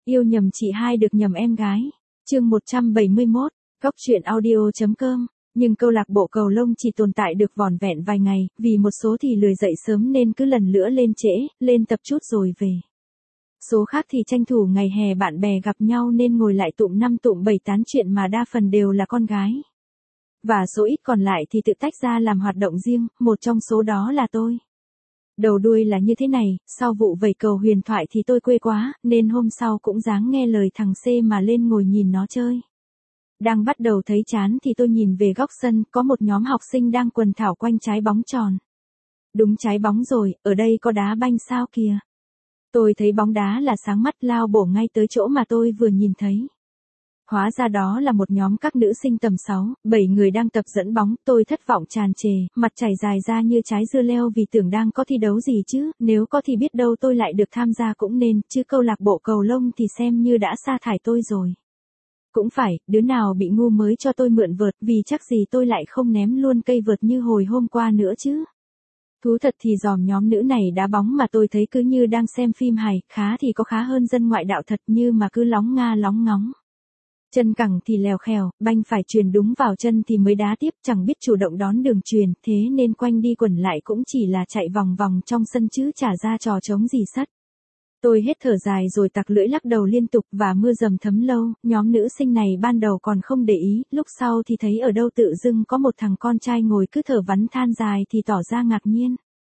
Yêu nhầm chị hai được nhầm em gái. Chương 171, góc truyện audio.com. Nhưng câu lạc bộ cầu lông chỉ tồn tại được vỏn vẹn vài ngày, vì một số thì lười dậy sớm nên cứ lần nữa lên trễ, lên tập chút rồi về. Số khác thì tranh thủ ngày hè bạn bè gặp nhau nên ngồi lại tụm 5 tụm 7 tán chuyện mà đa phần đều là con gái. Và số ít còn lại thì tự tách ra làm hoạt động riêng, một trong số đó là tôi. Đầu đuôi là như thế này, sau vụ vẩy cầu huyền thoại thì tôi quê quá, nên hôm sau cũng dáng nghe lời thằng C mà lên ngồi nhìn nó chơi. Đang bắt đầu thấy chán thì tôi nhìn về góc sân, có một nhóm học sinh đang quần thảo quanh trái bóng tròn. Đúng trái bóng rồi, ở đây có đá banh sao kìa. Tôi thấy bóng đá là sáng mắt lao bổ ngay tới chỗ mà tôi vừa nhìn thấy. Hóa ra đó là một nhóm các nữ sinh tầm 6, 7 người đang tập dẫn bóng, tôi thất vọng tràn trề, mặt chảy dài ra như trái dưa leo vì tưởng đang có thi đấu gì chứ, nếu có thì biết đâu tôi lại được tham gia cũng nên, chứ câu lạc bộ cầu lông thì xem như đã sa thải tôi rồi. Cũng phải, đứa nào bị ngu mới cho tôi mượn vợt, vì chắc gì tôi lại không ném luôn cây vợt như hồi hôm qua nữa chứ. Thú thật thì dòm nhóm nữ này đá bóng mà tôi thấy cứ như đang xem phim hài, khá thì có khá hơn dân ngoại đạo thật như mà cứ lóng nga lóng ngóng. Chân cẳng thì lèo khèo, banh phải truyền đúng vào chân thì mới đá tiếp, chẳng biết chủ động đón đường truyền, thế nên quanh đi quẩn lại cũng chỉ là chạy vòng vòng trong sân chứ chả ra trò trống gì sắt. Tôi hết thở dài rồi tặc lưỡi lắc đầu liên tục và mưa dầm thấm lâu, nhóm nữ sinh này ban đầu còn không để ý, lúc sau thì thấy ở đâu tự dưng có một thằng con trai ngồi cứ thở vắn than dài thì tỏ ra ngạc nhiên.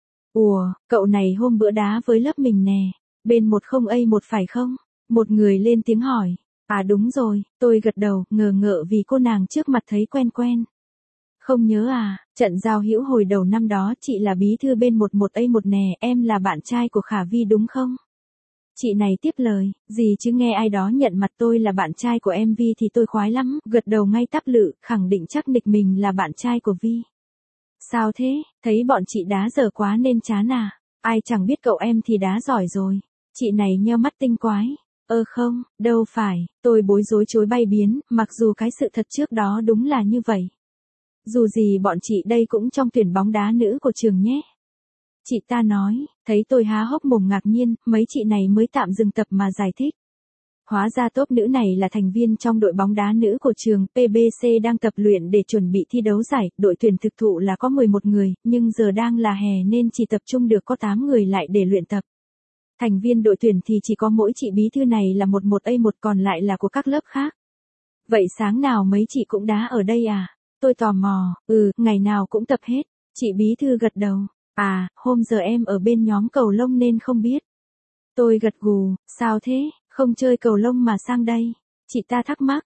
Ủa, cậu này hôm bữa đá với lớp mình nè, bên 10A1 phải không? Một người lên tiếng hỏi. À đúng rồi, tôi gật đầu, ngờ ngợ vì cô nàng trước mặt thấy quen quen. Không nhớ à, trận giao hữu hồi đầu năm đó chị là bí thư bên 11A1 nè, em là bạn trai của Khả Vi đúng không? Chị này tiếp lời, gì chứ nghe ai đó nhận mặt tôi là bạn trai của em Vi thì tôi khoái lắm, gật đầu ngay tắp lự, khẳng định chắc nịch mình là bạn trai của Vi. Sao thế, thấy bọn chị đá dở quá nên chán à? Ai chẳng biết cậu em thì đá giỏi rồi. Chị này nheo mắt tinh quái. Không, đâu phải, tôi bối rối chối bay biến, mặc dù cái sự thật trước đó đúng là như vậy. Dù gì bọn chị đây cũng trong tuyển bóng đá nữ của trường nhé. Chị ta nói, thấy tôi há hốc mồm ngạc nhiên, mấy chị này mới tạm dừng tập mà giải thích. Hóa ra tốp nữ này là thành viên trong đội bóng đá nữ của trường, PBC đang tập luyện để chuẩn bị thi đấu giải, đội tuyển thực thụ là có 11 người, nhưng giờ đang là hè nên chỉ tập trung được có 8 người lại để luyện tập. Thành viên đội tuyển thì chỉ có mỗi chị bí thư này là 11A1 còn lại là của các lớp khác. Vậy sáng nào mấy chị cũng đá ở đây à? Tôi tò mò, ngày nào cũng tập hết. Chị bí thư gật đầu. À, hôm giờ em ở bên nhóm cầu lông nên không biết. Tôi gật gù, sao thế, không chơi cầu lông mà sang đây? Chị ta thắc mắc,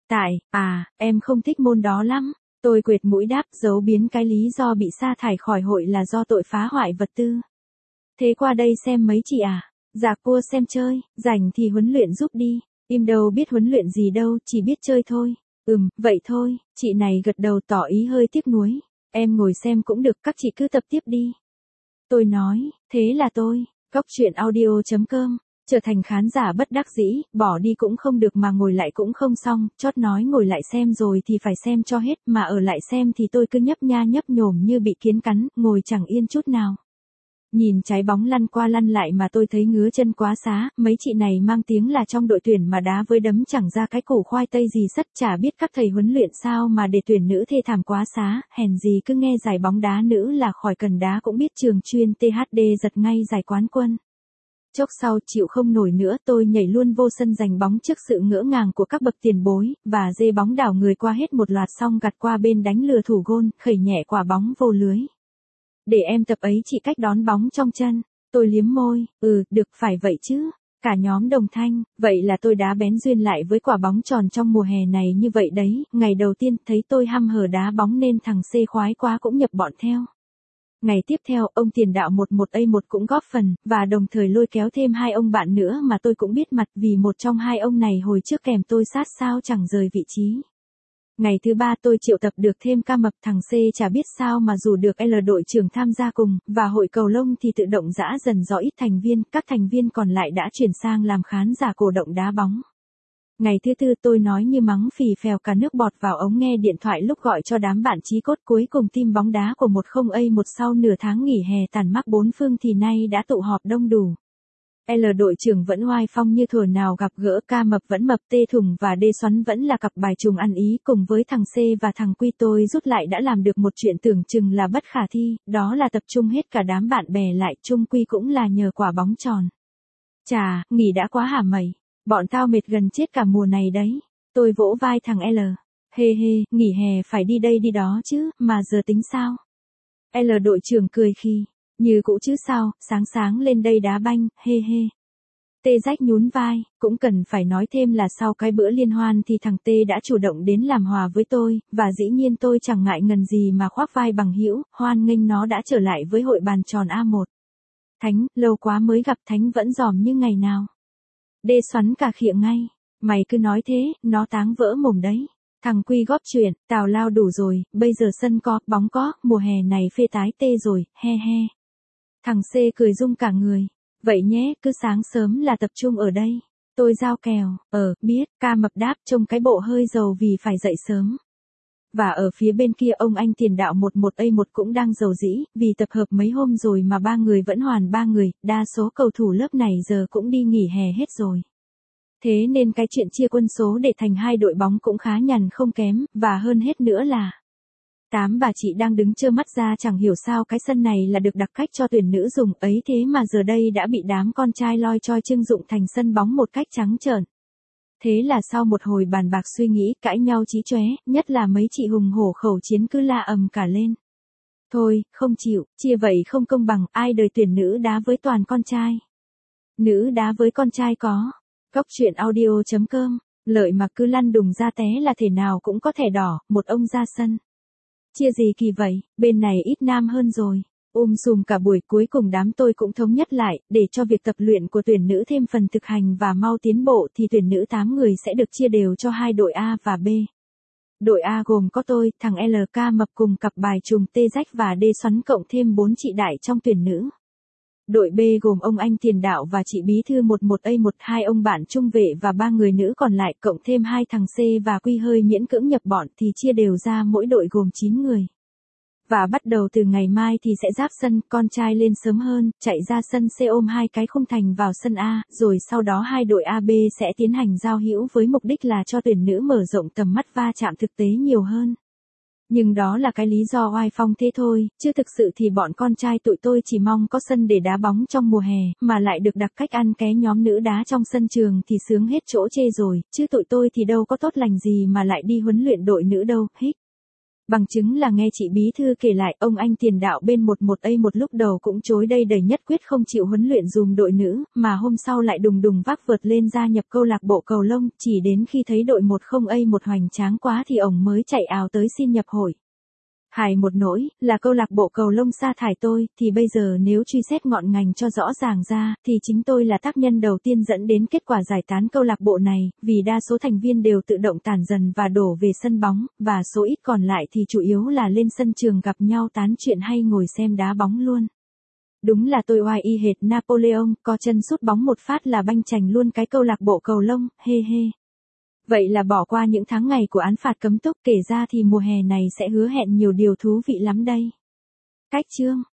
em không thích môn đó lắm. Tôi quệt mũi đáp giấu biến cái lý do bị sa thải khỏi hội là do tội phá hoại vật tư. Thế qua đây xem mấy chị à? Dạ cua xem chơi, rảnh thì huấn luyện giúp đi. Im đâu biết huấn luyện gì đâu, chỉ biết chơi thôi. Vậy thôi, chị này gật đầu tỏ ý hơi tiếc nuối. Em ngồi xem cũng được, các chị cứ tập tiếp đi. Tôi nói, thế là tôi, goctruyện.audio.com, trở thành khán giả bất đắc dĩ, bỏ đi cũng không được mà ngồi lại cũng không xong, chót nói ngồi lại xem rồi thì phải xem cho hết, mà ở lại xem thì tôi cứ nhấp nha nhấp nhổm như bị kiến cắn, ngồi chẳng yên chút nào. Nhìn trái bóng lăn qua lăn lại mà tôi thấy ngứa chân quá xá, mấy chị này mang tiếng là trong đội tuyển mà đá với đấm chẳng ra cái củ khoai tây gì sắt, chả biết các thầy huấn luyện sao mà để tuyển nữ thê thảm quá xá, hèn gì cứ nghe giải bóng đá nữ là khỏi cần đá cũng biết trường chuyên THD giật ngay giải quán quân. Chốc sau chịu không nổi nữa tôi nhảy luôn vô sân giành bóng trước sự ngỡ ngàng của các bậc tiền bối, và dê bóng đảo người qua hết một loạt xong gạt qua bên đánh lừa thủ gôn, khẩy nhẹ quả bóng vô lưới. Để em tập ấy chị cách đón bóng trong chân. Tôi liếm môi, được phải vậy chứ. Cả nhóm đồng thanh, vậy là tôi đá bén duyên lại với quả bóng tròn trong mùa hè này như vậy đấy. Ngày đầu tiên thấy tôi hăm hở đá bóng nên thằng C khoái quá cũng nhập bọn theo. Ngày tiếp theo, ông tiền đạo 11A1 cũng góp phần, và đồng thời lôi kéo thêm 2 ông bạn nữa mà tôi cũng biết mặt vì một trong 2 ông này hồi trước kèm tôi sát sao chẳng rời vị trí. Ngày thứ 3 tôi triệu tập được thêm ca mập, thằng C chả biết sao mà dù được L đội trưởng tham gia cùng, và hội cầu lông thì tự động dã dần do ít thành viên, các thành viên còn lại đã chuyển sang làm khán giả cổ động đá bóng. Ngày thứ 4 tôi nói như mắng phì phèo cả nước bọt vào ống nghe điện thoại lúc gọi cho đám bạn chí cốt cuối cùng team bóng đá của 10A1 sau nửa tháng nghỉ hè tàn mắc 4 phương thì nay đã tụ họp đông đủ. L đội trưởng vẫn oai phong như thuở nào gặp gỡ, K mập vẫn mập, T thùng và D xoắn vẫn là cặp bài trùng ăn ý, cùng với thằng C và thằng Quy tôi rút lại đã làm được một chuyện tưởng chừng là bất khả thi, đó là tập trung hết cả đám bạn bè lại, chung quy cũng là nhờ quả bóng tròn. Chà, nghỉ đã quá hả mày, bọn tao mệt gần chết cả mùa này đấy. Tôi vỗ vai thằng L. Hê hê, nghỉ hè phải đi đây đi đó chứ, mà giờ tính sao? L đội trưởng cười khi. Như cũ chứ sao, sáng sáng lên đây đá banh, hê hê. Tê rách nhún vai, cũng cần phải nói thêm là sau cái bữa liên hoan thì thằng Tê đã chủ động đến làm hòa với tôi, và dĩ nhiên tôi chẳng ngại ngần gì mà khoác vai bằng hữu, hoan nghênh nó đã trở lại với hội bàn tròn A1. Thánh, lâu quá mới gặp Thánh vẫn giòm như ngày nào. Đê xoắn cả khịa ngay, mày cứ nói thế, nó táng vỡ mồm đấy. Thằng Quy góp chuyện, tào lao đủ rồi, bây giờ sân có, bóng có, mùa hè này phê tái Tê rồi, he he. Thằng C cười rung cả người. Vậy nhé, cứ sáng sớm là tập trung ở đây. Tôi giao kèo, biết, K mập đáp trông cái bộ hơi giàu vì phải dậy sớm. Và ở phía bên kia ông anh tiền đạo 11A1 cũng đang giàu dĩ, vì tập hợp mấy hôm rồi mà 3 người vẫn hoàn 3 người, đa số cầu thủ lớp này giờ cũng đi nghỉ hè hết rồi. Thế nên cái chuyện chia quân số để thành 2 đội bóng cũng khá nhằn không kém, và hơn hết nữa là Tám bà chị đang đứng trơ mắt ra chẳng hiểu sao cái sân này là được đặc cách cho tuyển nữ dùng ấy, thế mà giờ đây đã bị đám con trai loi choi trưng dụng thành sân bóng một cách trắng trợn. Thế là sau một hồi bàn bạc suy nghĩ, cãi nhau chí chóe, nhất là mấy chị hùng hổ khẩu chiến cứ la ầm cả lên. Thôi, không chịu, chia vậy không công bằng, ai đời tuyển nữ đá với toàn con trai. Nữ đá với con trai có. Cóc truyện audio.com, lợi mà cứ lăn đùng ra té là thể nào cũng có thẻ đỏ, một ông ra sân. Chia gì kỳ vậy, bên này ít nam hơn rồi. Sùm cả buổi, cuối cùng đám tôi cũng thống nhất lại, để cho việc tập luyện của tuyển nữ thêm phần thực hành và mau tiến bộ thì tuyển nữ 8 người sẽ được chia đều cho 2 đội A và B. Đội A gồm có tôi, thằng LK mập cùng cặp bài trùng T rách và D xoắn cộng thêm 4 chị đại trong tuyển nữ. Đội B gồm ông anh tiền đạo và chị bí thư 11A1, 2 ông bạn trung vệ và 3 người nữ còn lại, cộng thêm 2 thằng C và Quy hơi miễn cưỡng nhập bọn thì chia đều ra mỗi đội gồm 9 người. Và bắt đầu từ ngày mai thì sẽ giáp sân, con trai lên sớm hơn, chạy ra sân C ôm 2 cái khung thành vào sân A, rồi sau đó 2 đội AB sẽ tiến hành giao hữu với mục đích là cho tuyển nữ mở rộng tầm mắt va chạm thực tế nhiều hơn. Nhưng đó là cái lý do oai phong thế thôi, chứ thực sự thì bọn con trai tụi tôi chỉ mong có sân để đá bóng trong mùa hè, mà lại được đặc cách ăn ké nhóm nữ đá trong sân trường thì sướng hết chỗ chê rồi, chứ tụi tôi thì đâu có tốt lành gì mà lại đi huấn luyện đội nữ đâu, hích. Bằng chứng là nghe chị bí thư kể lại, ông anh tiền đạo bên 11A1 lúc đầu cũng chối đây đầy nhất quyết không chịu huấn luyện dùm đội nữ, mà hôm sau lại đùng đùng vác vợt lên gia nhập câu lạc bộ cầu lông, chỉ đến khi thấy đội 10A1 hoành tráng quá thì ổng mới chạy ào tới xin nhập hội. Hài một nỗi, là câu lạc bộ cầu lông sa thải tôi, thì bây giờ nếu truy xét ngọn ngành cho rõ ràng ra, thì chính tôi là tác nhân đầu tiên dẫn đến kết quả giải tán câu lạc bộ này, vì đa số thành viên đều tự động tản dần và đổ về sân bóng, và số ít còn lại thì chủ yếu là lên sân trường gặp nhau tán chuyện hay ngồi xem đá bóng luôn. Đúng là tôi oai y hệt Napoleon, co chân sút bóng một phát là banh chành luôn cái câu lạc bộ cầu lông, hê hê. Vậy là bỏ qua những tháng ngày của án phạt cấm túc, kể ra thì mùa hè này sẽ hứa hẹn nhiều điều thú vị lắm đây. Cách chương